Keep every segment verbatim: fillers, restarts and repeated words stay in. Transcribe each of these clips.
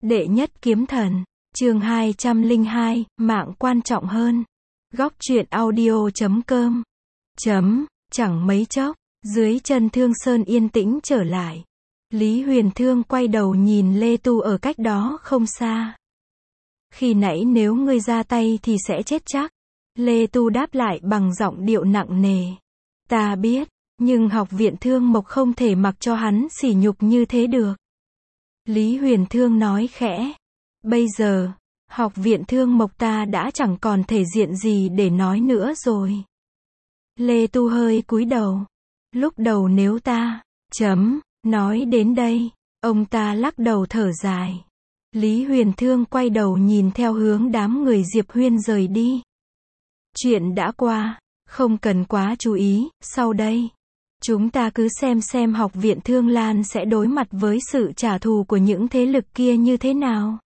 Đệ nhất kiếm thần, chương hai trăm lẻ hai, mạng quan trọng hơn. Góc truyện audio chấm com. Chấm, chẳng mấy chốc, dưới chân Thương Sơn yên tĩnh trở lại. Lý Huyền Thương quay đầu nhìn Lê Tu ở cách đó không xa. Khi nãy nếu ngươi ra tay thì sẽ chết chắc. Lê Tu đáp lại bằng giọng điệu nặng nề. Ta biết, nhưng học viện Thương Mộc không thể mặc cho hắn sỉ nhục như thế được. Lý Huyền Thương nói khẽ. Bây giờ, học viện Thương Mộc ta đã chẳng còn thể diện gì để nói nữa rồi. Lê Tu hơi cúi đầu. Lúc đầu nếu ta, chấm, nói đến đây, ông ta lắc đầu thở dài. Lý Huyền Thương quay đầu nhìn theo hướng đám người Diệp Huyên rời đi. Chuyện đã qua, không cần quá chú ý, sau đây. Chúng ta cứ xem xem học viện Thương Lan sẽ đối mặt với sự trả thù của những thế lực kia như thế nào.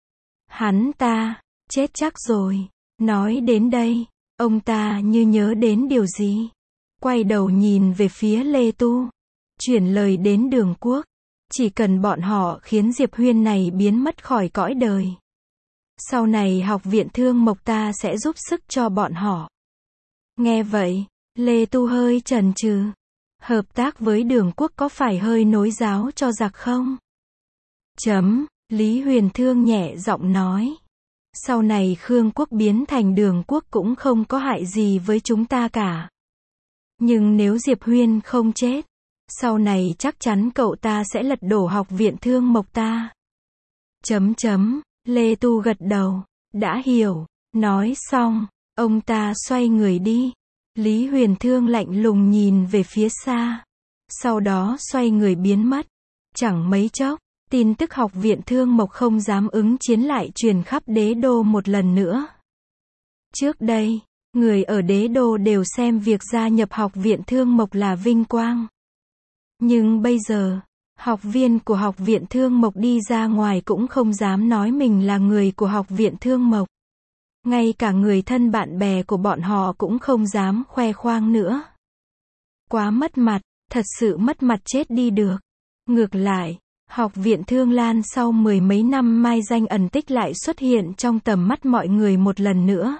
Hắn ta, chết chắc rồi. Nói đến đây, ông ta như nhớ đến điều gì. Quay đầu nhìn về phía Lê Tu. Chuyển lời đến Đường Quốc. Chỉ cần bọn họ khiến Diệp Huyên này biến mất khỏi cõi đời. Sau này học viện Thương Mộc ta sẽ giúp sức cho bọn họ. Nghe vậy, Lê Tu hơi chần chừ. Hợp tác với Đường Quốc có phải hơi nối giáo cho giặc không? Chấm, Lý Huyền Thương nhẹ giọng nói. Sau này Khương Quốc biến thành Đường Quốc cũng không có hại gì với chúng ta cả. Nhưng nếu Diệp Huyên không chết, sau này chắc chắn cậu ta sẽ lật đổ học viện Thương Mộc ta. Chấm chấm, Lê Tu gật đầu. Đã hiểu. Nói xong, ông ta xoay người đi. Lý Huyền Thương lạnh lùng nhìn về phía xa. Sau đó xoay người biến mất. Chẳng mấy chốc, tin tức học viện Thương Mộc không dám ứng chiến lại truyền khắp đế đô một lần nữa. Trước đây, người ở đế đô đều xem việc gia nhập học viện Thương Mộc là vinh quang. Nhưng bây giờ, học viên của học viện Thương Mộc đi ra ngoài cũng không dám nói mình là người của học viện Thương Mộc. Ngay cả người thân bạn bè của bọn họ cũng không dám khoe khoang nữa. Quá mất mặt, thật sự mất mặt chết đi được. Ngược lại, học viện Thương Lan sau mười mấy năm mai danh ẩn tích lại xuất hiện trong tầm mắt mọi người một lần nữa.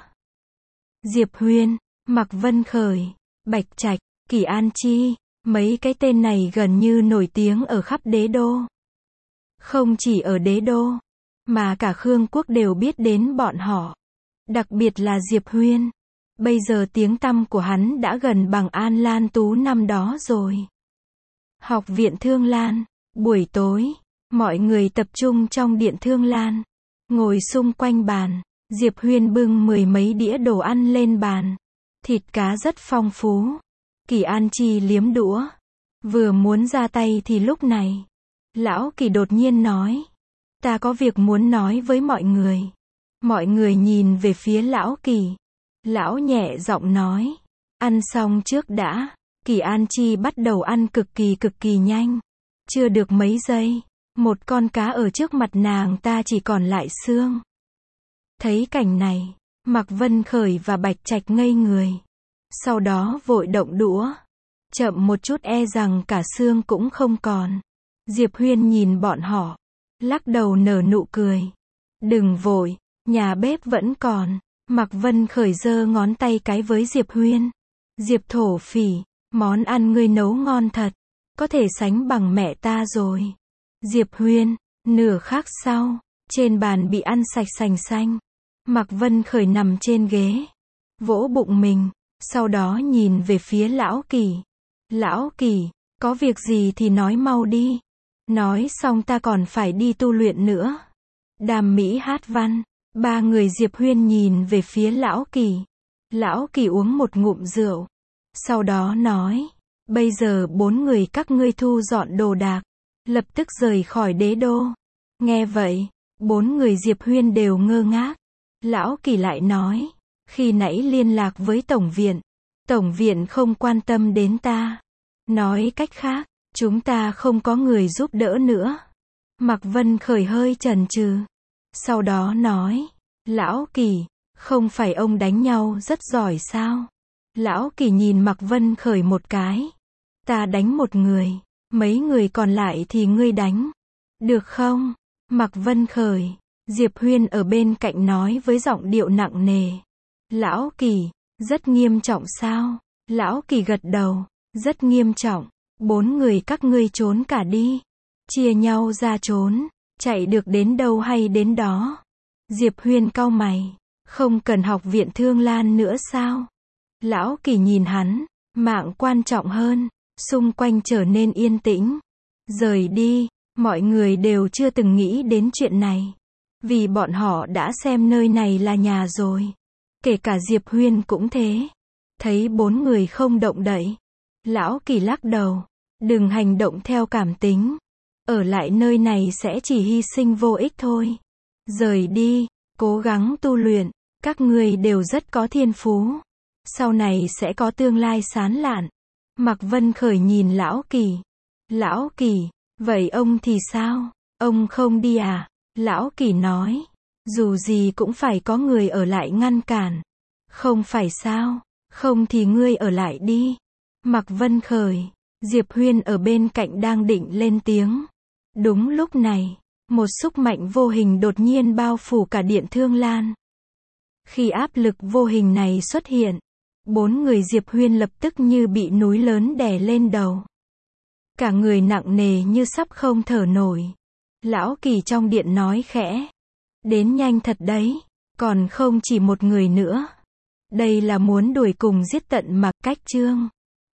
Diệp Huyên, Mạc Vân Khởi, Bạch Trạch, Kỳ An Chi, mấy cái tên này gần như nổi tiếng ở khắp đế đô. Không chỉ ở đế đô, mà cả Khương Quốc đều biết đến bọn họ. Đặc biệt là Diệp Huyên. Bây giờ tiếng tăm của hắn đã gần bằng An Lan Tú năm đó rồi. Học viện Thương Lan, buổi tối, mọi người tập trung trong điện Thương Lan. Ngồi xung quanh bàn, Diệp Huyên bưng mười mấy đĩa đồ ăn lên bàn. Thịt cá rất phong phú. Kỳ An Chi liếm đũa. Vừa muốn ra tay thì lúc này, Lão Kỳ đột nhiên nói. Ta có việc muốn nói với mọi người. Mọi người nhìn về phía Lão Kỳ. Lão nhẹ giọng nói. Ăn xong trước đã. Kỳ An Chi bắt đầu ăn cực kỳ cực kỳ nhanh. Chưa được mấy giây, một con cá ở trước mặt nàng ta chỉ còn lại xương. Thấy cảnh này, Mạc Vân Khởi và Bạch Trạch ngây người. Sau đó vội động đũa. Chậm một chút e rằng cả xương cũng không còn. Diệp Huyên nhìn bọn họ. Lắc đầu nở nụ cười. Đừng vội, nhà bếp vẫn còn. Mạc Vân Khởi giơ ngón tay cái với Diệp Huyên. Diệp thổ phỉ, món ăn ngươi nấu ngon thật. Có thể sánh bằng mẹ ta rồi. Diệp Huyên, nửa khắc sau, trên bàn bị ăn sạch sành xanh. Mạc Vân Khởi nằm trên ghế. Vỗ bụng mình. Sau đó nhìn về phía Lão Kỳ. Lão Kỳ, có việc gì thì nói mau đi. Nói xong ta còn phải đi tu luyện nữa. Đàm Mỹ hát văn. Ba người Diệp Huyên nhìn về phía Lão Kỳ. Lão Kỳ uống một ngụm rượu. Sau đó nói. Bây giờ bốn người các ngươi thu dọn đồ đạc. Lập tức rời khỏi đế đô. Nghe vậy, bốn người Diệp Huyên đều ngơ ngác. Lão Kỳ lại nói. Khi nãy liên lạc với Tổng viện. Tổng viện không quan tâm đến ta. Nói cách khác, chúng ta không có người giúp đỡ nữa. Mạc Vân Khởi hơi chần chừ. Sau đó nói. Lão Kỳ, không phải ông đánh nhau rất giỏi sao? Lão Kỳ nhìn Mạc Vân Khởi một cái. Ta đánh một người. Mấy người còn lại thì ngươi đánh. Được không? Mạc Vân Khởi, Diệp Huyên ở bên cạnh nói với giọng điệu nặng nề. Lão Kỳ, rất nghiêm trọng sao? Lão Kỳ gật đầu, rất nghiêm trọng. Bốn người các ngươi trốn cả đi. Chia nhau ra trốn, chạy được đến đâu hay đến đó. Diệp Huyên cau mày, không cần học viện Thương Lan nữa sao? Lão Kỳ nhìn hắn, mạng quan trọng hơn. Xung quanh trở nên yên tĩnh. Rời đi, mọi người đều chưa từng nghĩ đến chuyện này. Vì bọn họ đã xem nơi này là nhà rồi. Kể cả Diệp Huyên cũng thế. Thấy bốn người không động đậy. Lão Kỳ lắc đầu. Đừng hành động theo cảm tính. Ở lại nơi này sẽ chỉ hy sinh vô ích thôi. Rời đi, cố gắng tu luyện. Các người đều rất có thiên phú. Sau này sẽ có tương lai sáng lạn. Mạc Vân Khởi nhìn Lão Kỳ. Lão Kỳ, vậy ông thì sao? Ông không đi à? Lão Kỳ nói. Dù gì cũng phải có người ở lại ngăn cản. Không phải sao? Không thì ngươi ở lại đi. Mạc Vân Khởi, Diệp Huyên ở bên cạnh đang định lên tiếng. Đúng lúc này, một sức mạnh vô hình đột nhiên bao phủ cả Điện Thương Lan. Khi áp lực vô hình này xuất hiện, bốn người Diệp Huyên lập tức như bị núi lớn đè lên đầu. Cả người nặng nề như sắp không thở nổi. Lão Kỳ trong điện nói khẽ. Đến nhanh thật đấy, còn không chỉ một người nữa. Đây là muốn đuổi cùng giết tận Mạc Cách Trương.